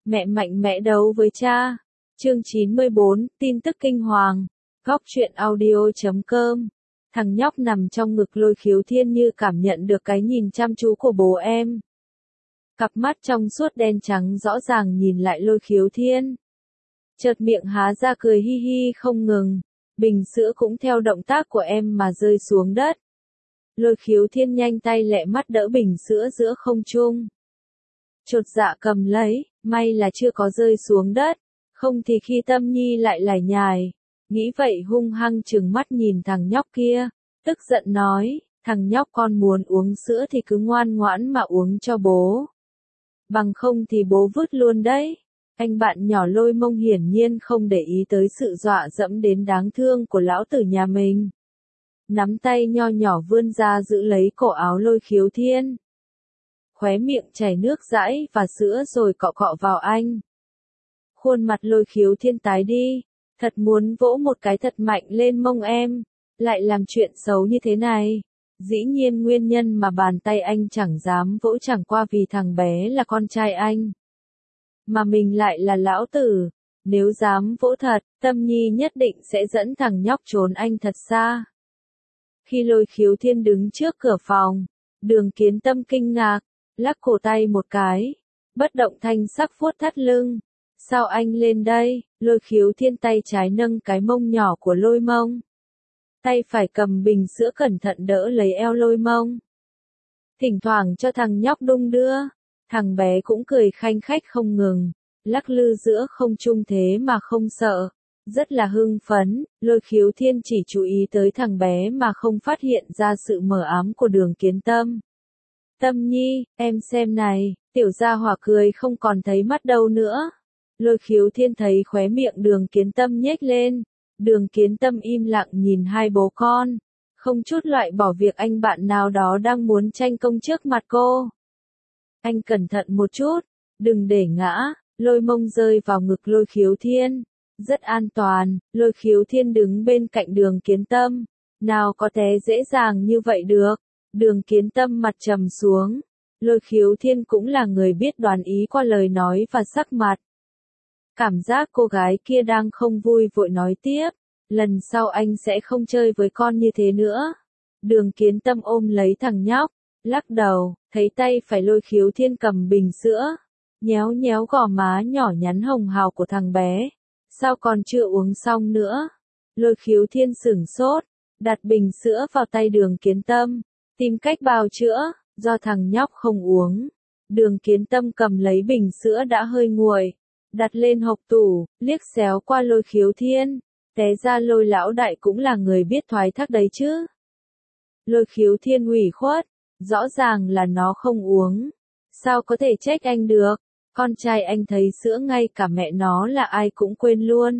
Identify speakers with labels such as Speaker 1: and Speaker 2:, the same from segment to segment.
Speaker 1: Mẹ mạnh mẽ đấu với cha. Chương 94, tin tức kinh hoàng. Góc truyện audio.com. Thằng nhóc nằm trong ngực Lôi Khiếu Thiên như cảm nhận được cái nhìn chăm chú của bố em. Cặp mắt trong suốt đen trắng rõ ràng nhìn lại Lôi Khiếu Thiên. Chợt miệng há ra cười hi hi không ngừng. Bình sữa cũng theo động tác của em mà rơi xuống đất. Lôi Khiếu Thiên nhanh tay lẹ mắt đỡ bình sữa giữa không trung. Chột dạ cầm lấy, may là chưa có rơi xuống đất, không thì khi Tâm Nhi lại lải nhải. Nghĩ vậy hung hăng trừng mắt nhìn thằng nhóc kia, tức giận nói, thằng nhóc con muốn uống sữa thì cứ ngoan ngoãn mà uống cho bố. Bằng không thì bố vứt luôn đấy. Anh bạn nhỏ Lôi Mông hiển nhiên không để ý tới sự dọa dẫm đến đáng thương của lão tử nhà mình. Nắm tay nho nhỏ vươn ra giữ lấy cổ áo Lôi Khiếu Thiên. Khóe miệng chảy nước dãi và sữa rồi cọ cọ vào anh. Khuôn mặt Lôi Khiếu Thiên tái đi, thật muốn vỗ một cái thật mạnh lên mông em, lại làm chuyện xấu như thế này. Dĩ nhiên nguyên nhân mà bàn tay anh chẳng dám vỗ chẳng qua vì thằng bé là con trai anh. Mà mình lại là lão tử, nếu dám vỗ thật, Tâm Nhi nhất định sẽ dẫn thằng nhóc trốn anh thật xa. Khi Lôi Khiếu Thiên đứng trước cửa phòng, Đường Kiến Tâm kinh ngạc, lắc cổ tay một cái, bất động thanh sắc vuốt thắt lưng. Sao anh lên đây? Lôi Khiếu Thiên tay trái nâng cái mông nhỏ của Lôi Mông. Tay phải cầm bình sữa cẩn thận đỡ lấy eo Lôi Mông. Thỉnh thoảng cho thằng nhóc đung đưa. Thằng bé cũng cười khanh khách không ngừng, lắc lư giữa không trung thế mà không sợ. Rất là hưng phấn, Lôi Khiếu Thiên chỉ chú ý tới thằng bé mà không phát hiện ra sự mờ ám của Đường Kiến Tâm. Tâm Nhi, em xem này, tiểu gia hỏa cười không còn thấy mắt đâu nữa. Lôi Khiếu Thiên thấy khóe miệng Đường Kiến Tâm nhếch lên. Đường Kiến Tâm im lặng nhìn hai bố con, không chút loại bỏ việc anh bạn nào đó đang muốn tranh công trước mặt cô. Anh cẩn thận một chút, đừng để ngã. Lôi Mông rơi vào ngực Lôi Khiếu Thiên. Rất an toàn, Lôi Khiếu Thiên đứng bên cạnh Đường Kiến Tâm. Nào có té dễ dàng như vậy được. Đường Kiến Tâm mặt trầm xuống. Lôi Khiếu Thiên cũng là người biết đoán ý qua lời nói và sắc mặt. Cảm giác cô gái kia đang không vui vội nói tiếp. Lần sau anh sẽ không chơi với con như thế nữa. Đường Kiến Tâm ôm lấy thằng nhóc, lắc đầu, thấy tay phải Lôi Khiếu Thiên cầm bình sữa. Nhéo nhéo gò má nhỏ nhắn hồng hào của thằng bé. Sao còn chưa uống xong nữa? Lôi Khiếu Thiên sửng sốt, đặt bình sữa vào tay Đường Kiến Tâm, tìm cách bào chữa, do thằng nhóc không uống. Đường Kiến Tâm cầm lấy bình sữa đã hơi nguội, đặt lên hộc tủ, liếc xéo qua Lôi Khiếu Thiên, té ra Lôi lão đại cũng là người biết thoái thác đấy chứ. Lôi Khiếu Thiên ủy khuất, rõ ràng là nó không uống, sao có thể trách anh được, con trai anh thấy sữa ngay cả mẹ nó là ai cũng quên luôn.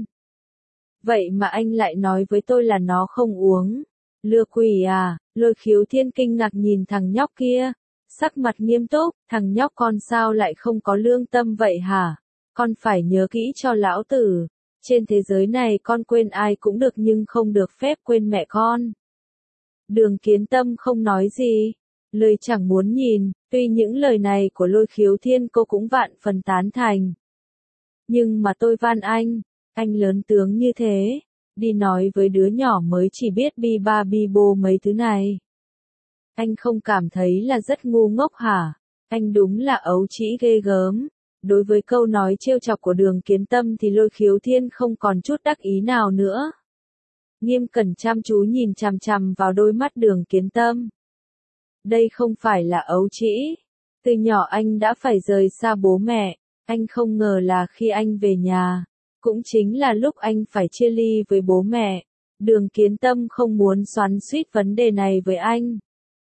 Speaker 1: Vậy mà anh lại nói với tôi là nó không uống. Lừa quỷ à? Lôi Khiếu Thiên kinh ngạc nhìn thằng nhóc kia, sắc mặt nghiêm túc, thằng nhóc con sao lại không có lương tâm vậy hả? Con phải nhớ kỹ cho lão tử, trên thế giới này con quên ai cũng được nhưng không được phép quên mẹ con. Đường Kiến Tâm không nói gì, lời chẳng muốn nhìn, tuy những lời này của Lôi Khiếu Thiên cô cũng vạn phần tán thành. Nhưng mà tôi van anh lớn tướng như thế, đi nói với đứa nhỏ mới chỉ biết bi ba bi bô mấy thứ này. Anh không cảm thấy là rất ngu ngốc hả? Anh đúng là ấu trĩ ghê gớm. Đối với câu nói trêu chọc của Đường Kiến Tâm thì Lôi Khiếu Thiên không còn chút đắc ý nào nữa. Nghiêm cẩn chăm chú nhìn chằm chằm vào đôi mắt Đường Kiến Tâm. Đây không phải là ấu trĩ. Từ nhỏ anh đã phải rời xa bố mẹ, anh không ngờ là khi anh về nhà, cũng chính là lúc anh phải chia ly với bố mẹ. Đường Kiến Tâm không muốn xoắn xuýt vấn đề này với anh.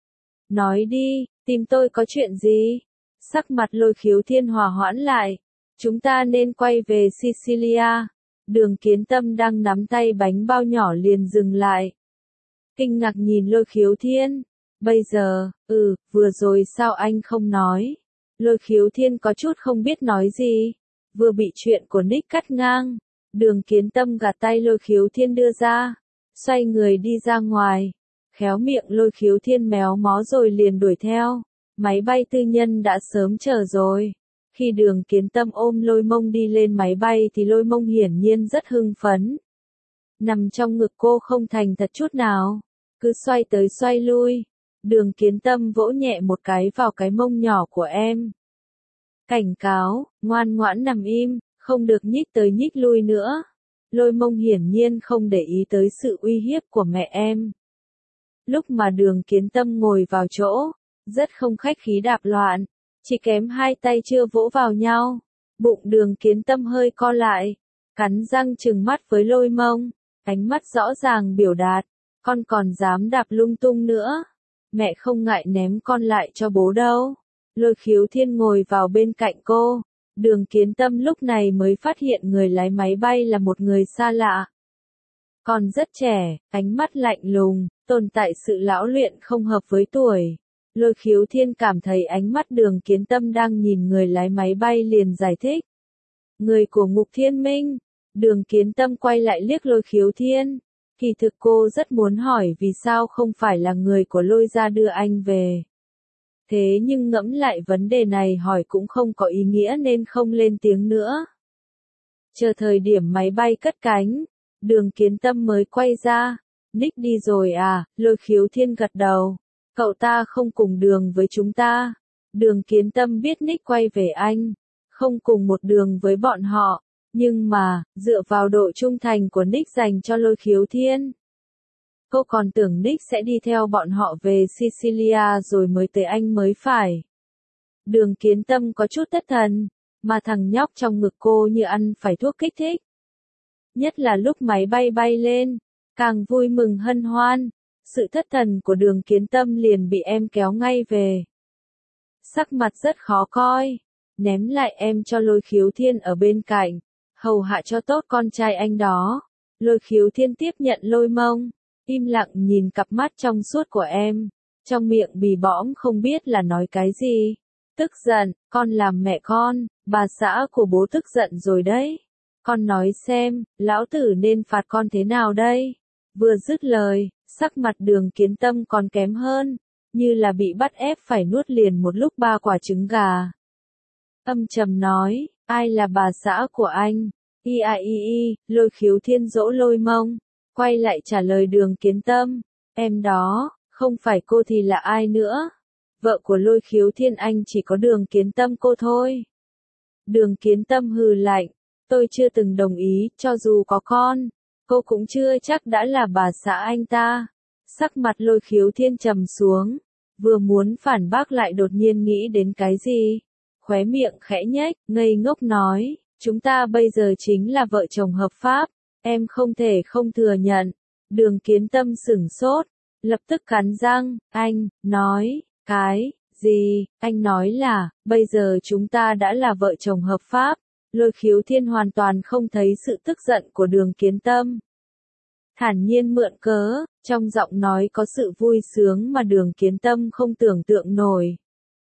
Speaker 1: Nói đi, tìm tôi có chuyện gì? Sắc mặt Lôi Khiếu Thiên hòa hoãn lại. Chúng ta nên quay về Sicilia. Đường Kiến Tâm đang nắm tay bánh bao nhỏ liền dừng lại. Kinh ngạc nhìn Lôi Khiếu Thiên. Bây giờ, vừa rồi sao anh không nói? Lôi Khiếu Thiên có chút không biết nói gì. Vừa bị chuyện của Nick cắt ngang. Đường Kiến Tâm gạt tay Lôi Khiếu Thiên đưa ra. Xoay người đi ra ngoài. Khéo miệng Lôi Khiếu Thiên méo mó rồi liền đuổi theo. Máy bay tư nhân đã sớm chờ rồi. Khi Đường Kiến Tâm ôm Lôi Mông đi lên máy bay thì Lôi Mông hiển nhiên rất hưng phấn. Nằm trong ngực cô không thành thật chút nào, cứ xoay tới xoay lui. Đường Kiến Tâm vỗ nhẹ một cái vào cái mông nhỏ của em. Cảnh cáo, ngoan ngoãn nằm im, không được nhích tới nhích lui nữa. Lôi Mông hiển nhiên không để ý tới sự uy hiếp của mẹ em. Lúc mà Đường Kiến Tâm ngồi vào chỗ, rất không khách khí đạp loạn, chỉ kém hai tay chưa vỗ vào nhau. Bụng Đường Kiến Tâm hơi co lại, cắn răng trừng mắt với Lôi Mông, ánh mắt rõ ràng biểu đạt, con còn dám đạp lung tung nữa. Mẹ không ngại ném con lại cho bố đâu. Lôi Khiếu Thiên ngồi vào bên cạnh cô. Đường Kiến Tâm lúc này mới phát hiện người lái máy bay là một người xa lạ. Còn rất trẻ, ánh mắt lạnh lùng, tồn tại sự lão luyện không hợp với tuổi. Lôi Khiếu Thiên cảm thấy ánh mắt Đường Kiến Tâm đang nhìn người lái máy bay liền giải thích. Người của Ngục Thiên Minh. Đường Kiến Tâm quay lại liếc Lôi Khiếu Thiên. Kỳ thực cô rất muốn hỏi vì sao không phải là người của Lôi gia đưa anh về. Thế nhưng ngẫm lại vấn đề này hỏi cũng không có ý nghĩa nên không lên tiếng nữa. Chờ thời điểm máy bay cất cánh, Đường Kiến Tâm mới quay ra. Nick đi rồi à? Lôi Khiếu Thiên gật đầu. Cậu ta không cùng đường với chúng ta. Đường Kiến Tâm biết Nick quay về anh, không cùng một đường với bọn họ. Nhưng mà, dựa vào độ trung thành của Nick dành cho Lôi Khiếu Thiên, cô còn tưởng Nick sẽ đi theo bọn họ về Sicilia rồi mới tới anh mới phải. Đường Kiến Tâm có chút thất thần, mà thằng nhóc trong ngực cô như ăn phải thuốc kích thích. Nhất là lúc máy bay bay lên, càng vui mừng hân hoan, sự thất thần của Đường Kiến Tâm liền bị em kéo ngay về. Sắc mặt rất khó coi, ném lại em cho Lôi Khiếu Thiên ở bên cạnh, hầu hạ cho tốt con trai anh đó. Lôi Khiếu Thiên tiếp nhận Lôi Mông, im lặng nhìn cặp mắt trong suốt của em, trong miệng bì bõm không biết là nói cái gì. Tức giận, con làm mẹ con, bà xã của bố tức giận rồi đấy. Con nói xem, lão tử nên phạt con thế nào đây? Vừa dứt lời, sắc mặt Đường Kiến Tâm còn kém hơn, như là bị bắt ép phải nuốt liền một lúc 3 quả trứng gà. Âm trầm nói, ai là bà xã của anh? Lôi Khiếu Thiên dỗ Lôi Mông, quay lại trả lời Đường Kiến Tâm, em đó, không phải cô thì là ai nữa? Vợ của Lôi Khiếu Thiên anh chỉ có Đường Kiến Tâm cô thôi. Đường Kiến Tâm hừ lạnh, tôi chưa từng đồng ý, cho dù có con, cô cũng chưa chắc đã là bà xã anh ta. Sắc mặt Lôi Khiếu Thiên trầm xuống, vừa muốn phản bác lại đột nhiên nghĩ đến cái gì. Khóe miệng khẽ nhếch, ngây ngốc nói, chúng ta bây giờ chính là vợ chồng hợp pháp, em không thể không thừa nhận. Đường Kiến Tâm sửng sốt, lập tức cắn răng, anh, nói, cái gì? Anh nói là, bây giờ chúng ta đã là vợ chồng hợp pháp. Lôi Khiếu Thiên hoàn toàn không thấy sự tức giận của Đường Kiến Tâm. Thản nhiên mượn cớ, trong giọng nói có sự vui sướng mà Đường Kiến Tâm không tưởng tượng nổi.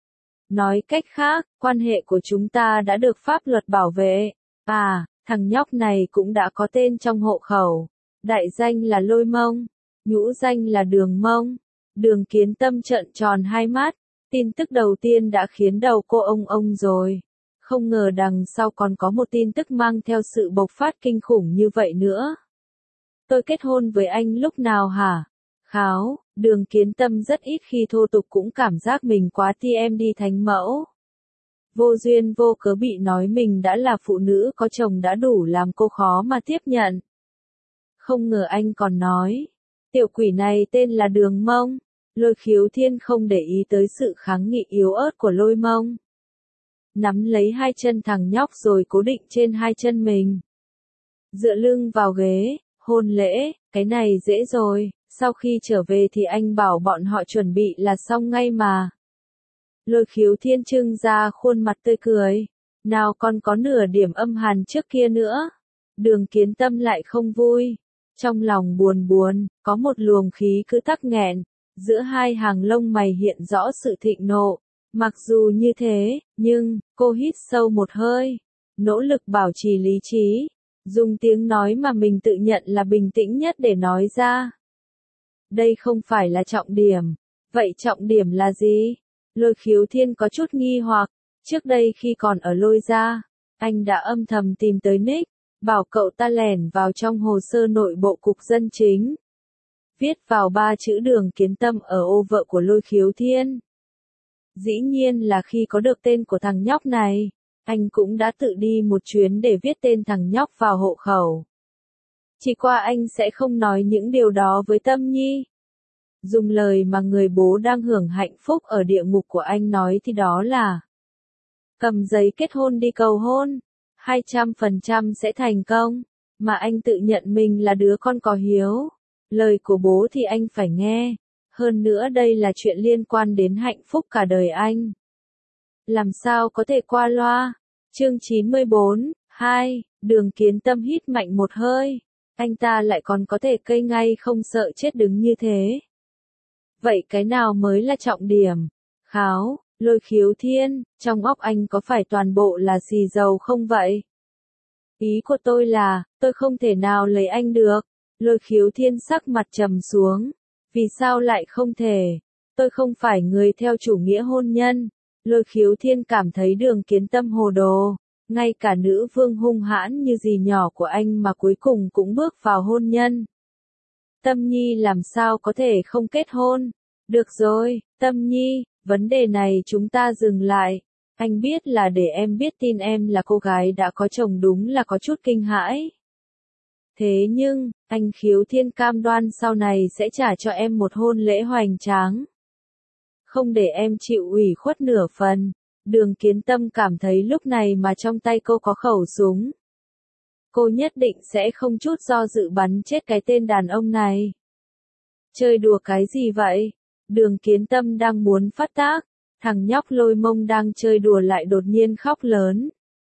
Speaker 1: Nói cách khác, quan hệ của chúng ta đã được pháp luật bảo vệ. À, thằng nhóc này cũng đã có tên trong hộ khẩu. Đại danh là Lôi Mông, nhũ danh là Đường Mông. Đường Kiến Tâm trợn tròn hai mắt, tin tức đầu tiên đã khiến đầu cô ông rồi. Không ngờ đằng sau còn có một tin tức mang theo sự bộc phát kinh khủng như vậy nữa. Tôi kết hôn với anh lúc nào hả? Kháo, Đường Kiến Tâm rất ít khi thô tục cũng cảm giác mình quá TM đi thánh mẫu. Vô duyên vô cớ bị nói mình đã là phụ nữ có chồng đã đủ làm cô khó mà tiếp nhận. Không ngờ anh còn nói, tiểu quỷ này tên là Đường Mông. Lôi Khiếu Thiên không để ý tới sự kháng nghị yếu ớt của Lôi Mông. Nắm lấy hai chân thằng nhóc rồi cố định trên hai chân mình. Dựa lưng vào ghế, hôn lễ, cái này dễ rồi, sau khi trở về thì anh bảo bọn họ chuẩn bị là xong ngay mà. Lôi Khiếu Thiên trưng ra khuôn mặt tươi cười, nào còn có nửa điểm âm hàn trước kia nữa. Đường Kiến Tâm lại không vui, trong lòng buồn, có một luồng khí cứ tắc nghẹn, giữa hai hàng lông mày hiện rõ sự thịnh nộ. Mặc dù như thế, nhưng, cô hít sâu một hơi, nỗ lực bảo trì lý trí, dùng tiếng nói mà mình tự nhận là bình tĩnh nhất để nói ra. Đây không phải là trọng điểm. Vậy trọng điểm là gì? Lôi Khiếu Thiên có chút nghi hoặc, Trước đây khi còn ở Lôi Gia, anh đã âm thầm tìm tới Nick, bảo cậu ta lẻn vào trong hồ sơ nội bộ cục dân chính. Viết vào 3 chữ Đường Kiến Tâm ở ô vợ của Lôi Khiếu Thiên. Dĩ nhiên là khi có được tên của thằng nhóc này, anh cũng đã tự đi một chuyến để viết tên thằng nhóc vào hộ khẩu. Chỉ qua anh sẽ không nói những điều đó với Tâm Nhi. Dùng lời mà người bố đang hưởng hạnh phúc ở địa ngục của anh nói thì đó là: cầm giấy kết hôn đi cầu hôn, 200% sẽ thành công, mà anh tự nhận mình là đứa con có hiếu. Lời của bố thì anh phải nghe, hơn nữa đây là chuyện liên quan đến hạnh phúc cả đời anh. Làm sao có thể qua loa? Chương 94, 2, Đường Kiến Tâm hít mạnh một hơi, anh ta lại còn có thể cây ngay không sợ chết đứng như thế. Vậy cái nào mới là trọng điểm? Kháo, Lôi Khiếu Thiên, trong óc anh có phải toàn bộ là xì dầu không vậy? Ý của tôi là, tôi không thể nào lấy anh được. Lôi Khiếu Thiên sắc mặt trầm xuống. Vì sao lại không thể? Tôi không phải người theo chủ nghĩa hôn nhân. Lôi Khiếu Thiên cảm thấy Đường Kiến Tâm hồ đồ. Ngay cả nữ vương hung hãn như dì nhỏ của anh mà cuối cùng cũng bước vào hôn nhân. Tâm Nhi làm sao có thể không kết hôn? Được rồi, Tâm Nhi, vấn đề này chúng ta dừng lại. Anh biết là để em biết tin em là cô gái đã có chồng đúng là có chút kinh hãi. Thế nhưng, anh Khiếu Thiên cam đoan sau này sẽ trả cho em một hôn lễ hoành tráng. Không để em chịu ủy khuất nửa phần. Đường Kiến Tâm cảm thấy lúc này mà trong tay cô có khẩu súng, cô nhất định sẽ không chút do dự bắn chết cái tên đàn ông này. Chơi đùa cái gì vậy? Đường Kiến Tâm đang muốn phát tác, thằng nhóc Lôi Mông đang chơi đùa lại đột nhiên khóc lớn.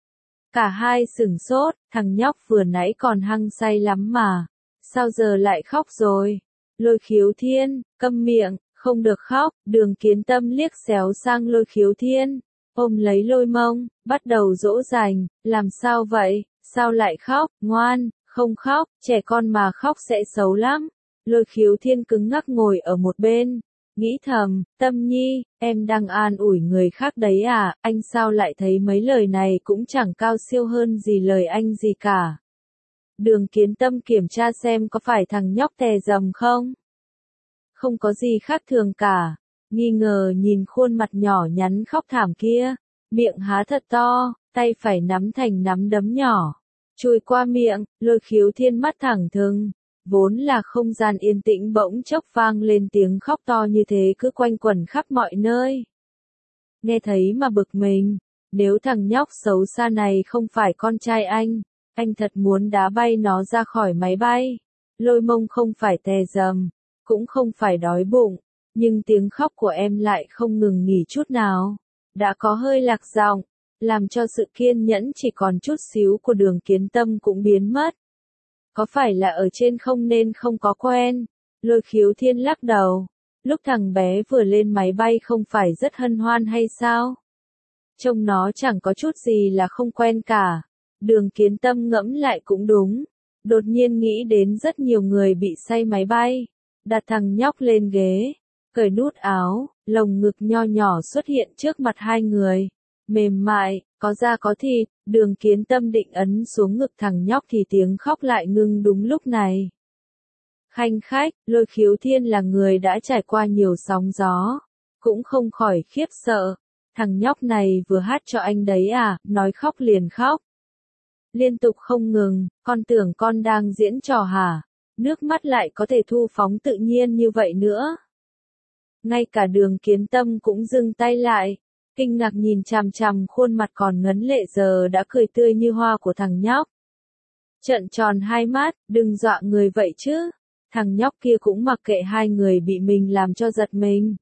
Speaker 1: Cả hai sửng sốt, thằng nhóc vừa nãy còn hăng say lắm mà, sao giờ lại khóc rồi? Lôi Khiếu Thiên, câm miệng, không được khóc. Đường Kiến Tâm liếc xéo sang Lôi Khiếu Thiên, ôm lấy Lôi Mông, bắt đầu dỗ dành. Làm sao vậy? Sao lại khóc? Ngoan, không khóc, trẻ con mà khóc sẽ xấu lắm. Lôi Khiếu Thiên cứng ngắc ngồi ở một bên, nghĩ thầm, Tâm Nhi, em đang an ủi người khác đấy à? Anh sao lại thấy mấy lời này cũng chẳng cao siêu hơn gì lời anh gì cả. Đường Kiến Tâm kiểm tra xem có phải thằng nhóc tè dầm không? Không có gì khác thường cả. Nghi ngờ nhìn khuôn mặt nhỏ nhắn khóc thảm kia, miệng há thật to, tay phải nắm thành nắm đấm nhỏ, chui qua miệng. Lôi Khiếu Thiên mắt thẳng thừng, vốn là không gian yên tĩnh bỗng chốc vang lên tiếng khóc to như thế cứ quanh quẩn khắp mọi nơi. Nghe thấy mà bực mình, nếu thằng nhóc xấu xa này không phải con trai anh thật muốn đá bay nó ra khỏi máy bay. Lôi Mông không phải tè dầm, cũng không phải đói bụng, nhưng tiếng khóc của em lại không ngừng nghỉ chút nào, đã có hơi lạc giọng, làm cho sự kiên nhẫn chỉ còn chút xíu của Đường Kiến Tâm cũng biến mất. Có phải là ở trên không nên không có quen? Lôi Khiếu Thiên lắc đầu. Lúc thằng bé vừa lên máy bay không phải rất hân hoan hay sao? Trông nó chẳng có chút gì là không quen cả. Đường Kiến Tâm ngẫm lại cũng đúng. Đột nhiên nghĩ đến rất nhiều người bị say máy bay. Đặt thằng nhóc lên ghế, cởi nút áo, lồng ngực nho nhỏ xuất hiện trước mặt hai người. Mềm mại, có da có thịt. Đường Kiến Tâm định ấn xuống ngực thằng nhóc thì tiếng khóc lại ngưng đúng lúc này. Khanh khách, Lôi Khiếu Thiên là người đã trải qua nhiều sóng gió, cũng không khỏi khiếp sợ. Thằng nhóc này vừa hát cho anh đấy à? Nói khóc liền khóc, liên tục không ngừng. Con tưởng con đang diễn trò hả? Nước mắt lại có thể thu phóng tự nhiên như vậy nữa. Ngay cả Đường Kiến Tâm cũng dừng tay lại, kinh ngạc nhìn chằm chằm khuôn mặt còn ngấn lệ giờ đã cười tươi như hoa của thằng nhóc. Trợn tròn hai mắt, đừng dọa người vậy chứ. Thằng nhóc kia cũng mặc kệ hai người bị mình làm cho giật mình.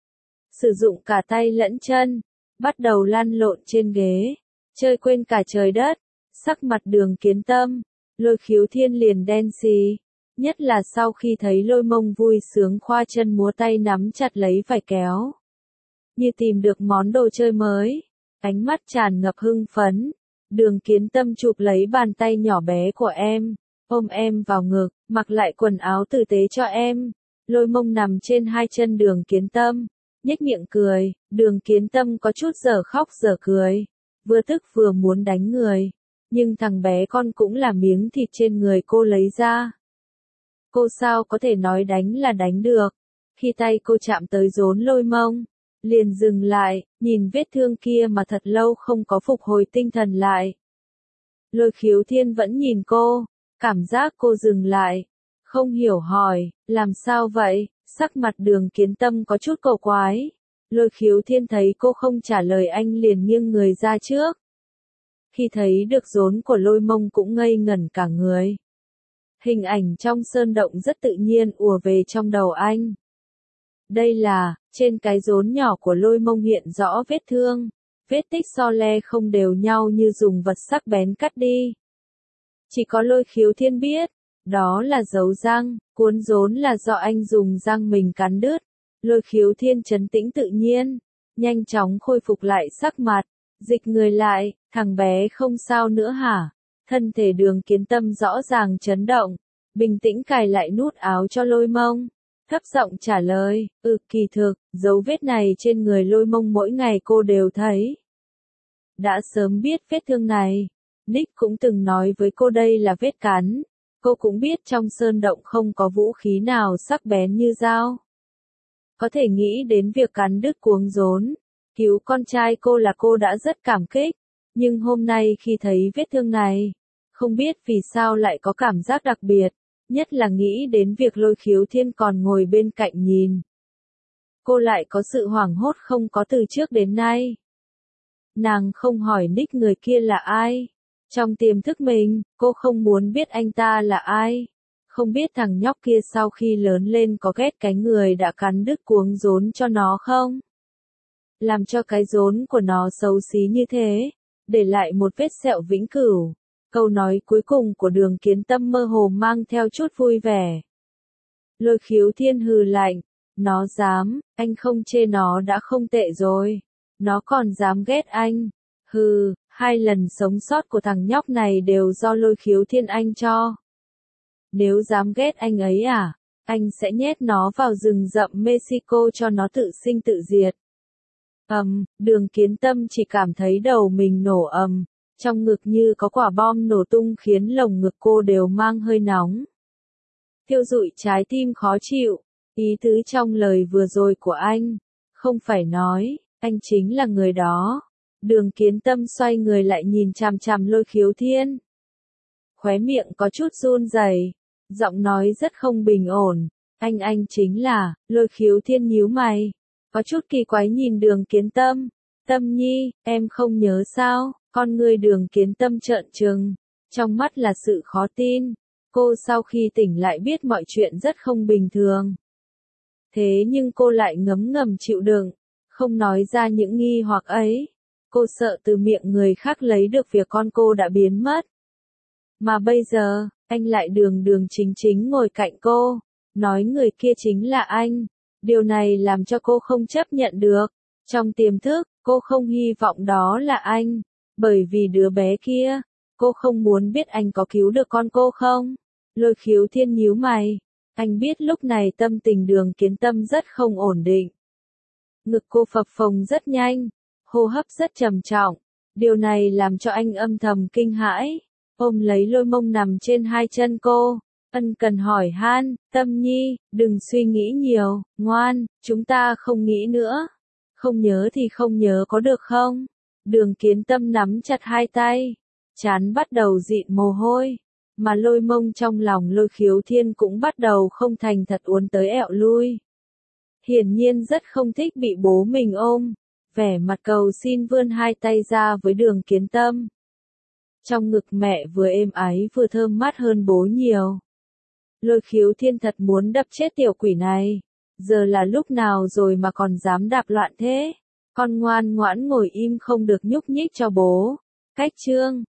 Speaker 1: Sử dụng cả tay lẫn chân, bắt đầu lăn lộn trên ghế, chơi quên cả trời đất. Sắc mặt Đường Kiến Tâm, Lôi Khiếu Thiên liền đen xì, nhất là sau khi thấy Lôi Mông vui sướng khoa chân múa tay nắm chặt lấy vải kéo, như tìm được món đồ chơi mới, ánh mắt tràn ngập hưng phấn. Đường Kiến Tâm chụp lấy bàn tay nhỏ bé của em, ôm em vào ngực, mặc lại quần áo tử tế cho em. Lôi Mông nằm trên hai chân Đường Kiến Tâm, nhếch miệng cười, Đường Kiến Tâm có chút dở khóc dở cười, vừa tức vừa muốn đánh người, nhưng thằng bé con cũng là miếng thịt trên người cô lấy ra. Cô sao có thể nói đánh là đánh được, khi tay cô chạm tới rốn Lôi Mông, liền dừng lại, nhìn vết thương kia mà thật lâu không có phục hồi tinh thần lại. Lôi Khiếu Thiên vẫn nhìn cô, cảm giác cô dừng lại, không hiểu hỏi, làm sao vậy, sắc mặt Đường Kiến Tâm có chút cổ quái. Lôi Khiếu Thiên thấy cô không trả lời anh liền nghiêng người ra trước. Khi thấy được rốn của Lôi Mông cũng ngây ngẩn cả người. Hình ảnh trong sơn động rất tự nhiên ùa về trong đầu anh. Đây là, trên cái rốn nhỏ của Lôi Mông hiện rõ vết thương, vết tích so le không đều nhau như dùng vật sắc bén cắt đi. Chỉ có Lôi Khiếu Thiên biết, đó là dấu răng, cuốn rốn là do anh dùng răng mình cắn đứt. Lôi Khiếu Thiên trấn tĩnh tự nhiên, nhanh chóng khôi phục lại sắc mặt, dịch người lại, thằng bé không sao nữa hả? Thân thể Đường Kiến Tâm rõ ràng chấn động, bình tĩnh cài lại nút áo cho Lôi Mông, thấp giọng trả lời, kỳ thực, dấu vết này trên người Lôi Mông mỗi ngày cô đều thấy. Đã sớm biết vết thương này, Nick cũng từng nói với cô đây là vết cắn, cô cũng biết trong sơn động không có vũ khí nào sắc bén như dao. Có thể nghĩ đến việc cắn đứt cuống rốn, cứu con trai cô là cô đã rất cảm kích, nhưng hôm nay khi thấy vết thương này, không biết vì sao lại có cảm giác đặc biệt, nhất là nghĩ đến việc Lôi Khiếu Thiên còn ngồi bên cạnh nhìn. Cô lại có sự hoảng hốt không có từ trước đến nay. Nàng không hỏi Nick người kia là ai. Trong tiềm thức mình, cô không muốn biết anh ta là ai. Không biết thằng nhóc kia sau khi lớn lên có ghét cái người đã cắn đứt cuống rốn cho nó không? Làm cho cái rốn của nó xấu xí như thế, để lại một vết sẹo vĩnh cửu. Câu nói cuối cùng của Đường Kiến Tâm mơ hồ mang theo chút vui vẻ. Lôi Khiếu Thiên hừ lạnh, nó dám, anh không chê nó đã không tệ rồi. Nó còn dám ghét anh. Hừ, 2 lần sống sót của thằng nhóc này đều do Lôi Khiếu Thiên anh cho. Nếu dám ghét anh ấy à, anh sẽ nhét nó vào rừng rậm Mexico cho nó tự sinh tự diệt. Đường Kiến Tâm chỉ cảm thấy đầu mình nổ trong ngực như có quả bom nổ tung khiến lồng ngực cô đều mang hơi nóng. Thiêu rụi trái tim khó chịu, ý tứ trong lời vừa rồi của anh, không phải nói, anh chính là người đó. Đường Kiến Tâm xoay người lại nhìn chằm chằm Lôi Khiếu Thiên. Khóe miệng có chút run rẩy, giọng nói rất không bình ổn, anh chính là, Lôi Khiếu Thiên nhíu mày, có chút kỳ quái nhìn Đường Kiến Tâm. Tâm Nhi, em không nhớ sao? Con người Đường Kiến Tâm trợn trừng, trong mắt là sự khó tin. Cô sau khi tỉnh lại biết mọi chuyện rất không bình thường. Thế nhưng cô lại ngấm ngầm chịu đựng, không nói ra những nghi hoặc ấy. Cô sợ từ miệng người khác lấy được việc con cô đã biến mất. Mà bây giờ, anh lại đường đường chính chính ngồi cạnh cô, nói người kia chính là anh. Điều này làm cho cô không chấp nhận được. Trong tiềm thức, cô không hy vọng đó là anh. Bởi vì đứa bé kia, cô không muốn biết anh có cứu được con cô không. Lôi Khiếu Thiên nhíu mày. Anh biết lúc này tâm tình Đường Kiến Tâm rất không ổn định. Ngực cô phập phồng rất nhanh, hô hấp rất trầm trọng. Điều này làm cho anh âm thầm kinh hãi. Ôm lấy Lôi Mông nằm trên 2 chân cô, ân cần hỏi han, Tâm Nhi, đừng suy nghĩ nhiều, ngoan, chúng ta không nghĩ nữa. Không nhớ thì không nhớ có được không? Đường Kiến Tâm nắm chặt 2 tay, trán bắt đầu dịn mồ hôi, mà Lôi Mông trong lòng Lôi Khiếu Thiên cũng bắt đầu không thành thật uốn tới ẹo lui. Hiển nhiên rất không thích bị bố mình ôm, vẻ mặt cầu xin vươn 2 tay ra với Đường Kiến Tâm. Trong ngực mẹ vừa êm ái vừa thơm mát hơn bố nhiều. Lôi Khiếu Thiên thật muốn đập chết tiểu quỷ này. Giờ là lúc nào rồi mà còn dám đạp loạn thế? Con ngoan ngoãn ngồi im không được nhúc nhích cho bố. Cách chương